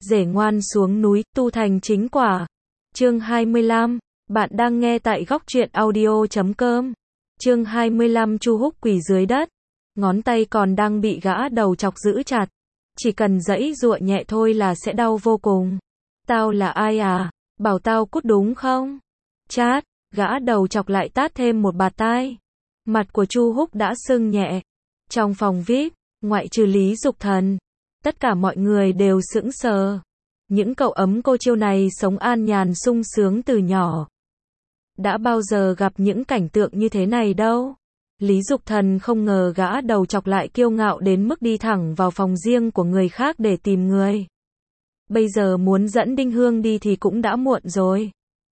Rể ngoan xuống núi, tu thành chính quả. Chương 25, bạn đang nghe tại góc truyện audio.com. Chương 25 Chu Húc quỳ dưới đất, ngón tay còn đang bị gã đầu chọc giữ chặt. Chỉ cần giãy giụa nhẹ thôi là sẽ đau vô cùng. Tao là ai à? Bảo tao cút đúng không? Chát, gã đầu chọc lại tát thêm một bạt tai. Mặt của Chu Húc đã sưng nhẹ. Trong phòng VIP, ngoại trừ Lý Dục Thần, tất cả mọi người đều sững sờ. Những cậu ấm cô chiêu này sống an nhàn sung sướng từ nhỏ. Đã bao giờ gặp những cảnh tượng như thế này đâu. Lý Dục Thần không ngờ gã đầu chọc lại kiêu ngạo đến mức đi thẳng vào phòng riêng của người khác để tìm người. Bây giờ muốn dẫn Đinh Hương đi thì cũng đã muộn rồi.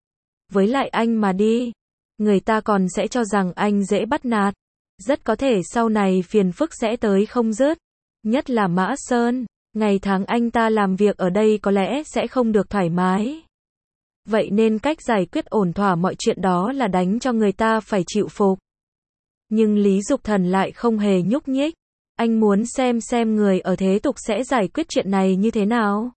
Với lại anh mà đi, người ta còn sẽ cho rằng anh dễ bắt nạt. Rất có thể sau này phiền phức sẽ tới không dứt. Nhất là Mã Sơn, ngày tháng anh ta làm việc ở đây có lẽ sẽ không được thoải mái. Vậy nên cách giải quyết ổn thỏa mọi chuyện đó là đánh cho người ta phải chịu phục. Nhưng Lý Dục Thần lại không hề nhúc nhích. Anh muốn xem người ở thế tục sẽ giải quyết chuyện này như thế nào.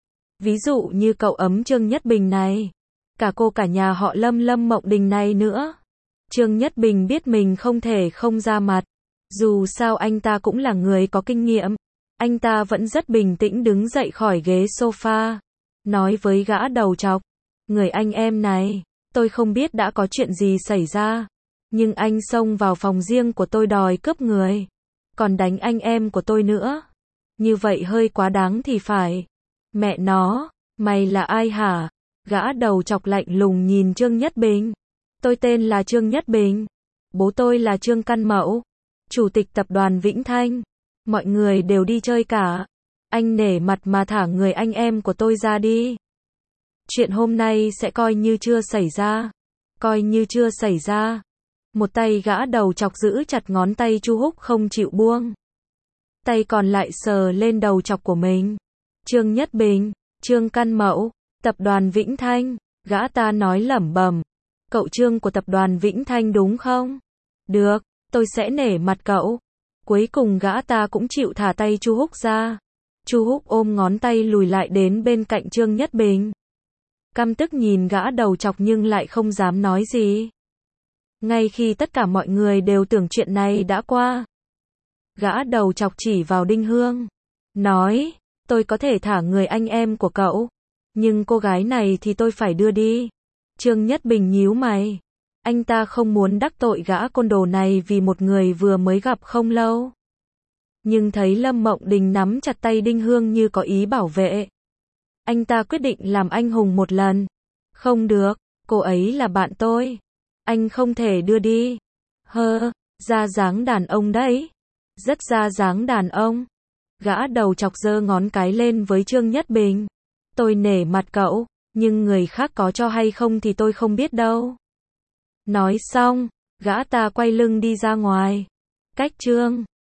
Ví dụ như cậu ấm Trương Nhất Bình này. Cả cô cả nhà họ Lâm Mộng Đình này nữa. Trương Nhất Bình biết mình không thể không ra mặt. Dù sao anh ta cũng là người có kinh nghiệm. Anh ta vẫn rất bình tĩnh đứng dậy khỏi ghế sofa. Nói với gã đầu chọc. Người anh em này, tôi không biết đã có chuyện gì xảy ra. Nhưng anh xông vào phòng riêng của tôi đòi cướp người. Còn đánh anh em của tôi nữa. Như vậy hơi quá đáng thì phải. Mẹ nó, mày là ai hả? Gã đầu chọc lạnh lùng nhìn Trương Nhất Bình. Tôi tên là Trương Nhất Bình. Bố tôi là Trương Căn Mẫu, chủ tịch tập đoàn Vĩnh Thanh. Mọi người đều đi chơi cả. Anh nể mặt mà thả người anh em của tôi ra đi. Chuyện hôm nay sẽ coi như chưa xảy ra. Coi như chưa xảy ra. Một tay gã đầu chọc giữ chặt ngón tay Chu Húc không chịu buông. Tay còn lại sờ lên đầu chọc của mình. Trương Nhất Bình, Trương Căn Mẫu, tập đoàn Vĩnh Thanh, gã ta nói lẩm bẩm. Cậu Trương của tập đoàn Vĩnh Thanh đúng không? Được, tôi sẽ nể mặt cậu. Cuối cùng gã ta cũng chịu thả tay Chu Húc ra. Chu Húc ôm ngón tay lùi lại đến bên cạnh Trương Nhất Bình. Căm tức nhìn gã đầu chọc nhưng lại không dám nói gì. Ngay khi tất cả mọi người đều tưởng chuyện này đã qua, gã đầu chọc chỉ vào Đinh Hương. Nói, tôi có thể thả người anh em của cậu. Nhưng cô gái này thì tôi phải đưa đi. Trương Nhất Bình nhíu mày. Anh ta không muốn đắc tội gã côn đồ này vì một người vừa mới gặp không lâu. Nhưng thấy Lâm Mộng Đình nắm chặt tay Đinh Hương như có ý bảo vệ. Anh ta quyết định làm anh hùng một lần. Không được, cô ấy là bạn tôi. Anh không thể đưa đi. Ra dáng đàn ông đấy. Rất ra dáng đàn ông. Gã đầu chọc giơ ngón cái lên với Trương Nhất Bình. Tôi nể mặt cậu, nhưng người khác có cho hay không thì tôi không biết đâu. Nói xong, gã ta quay lưng đi ra ngoài. Cách Trương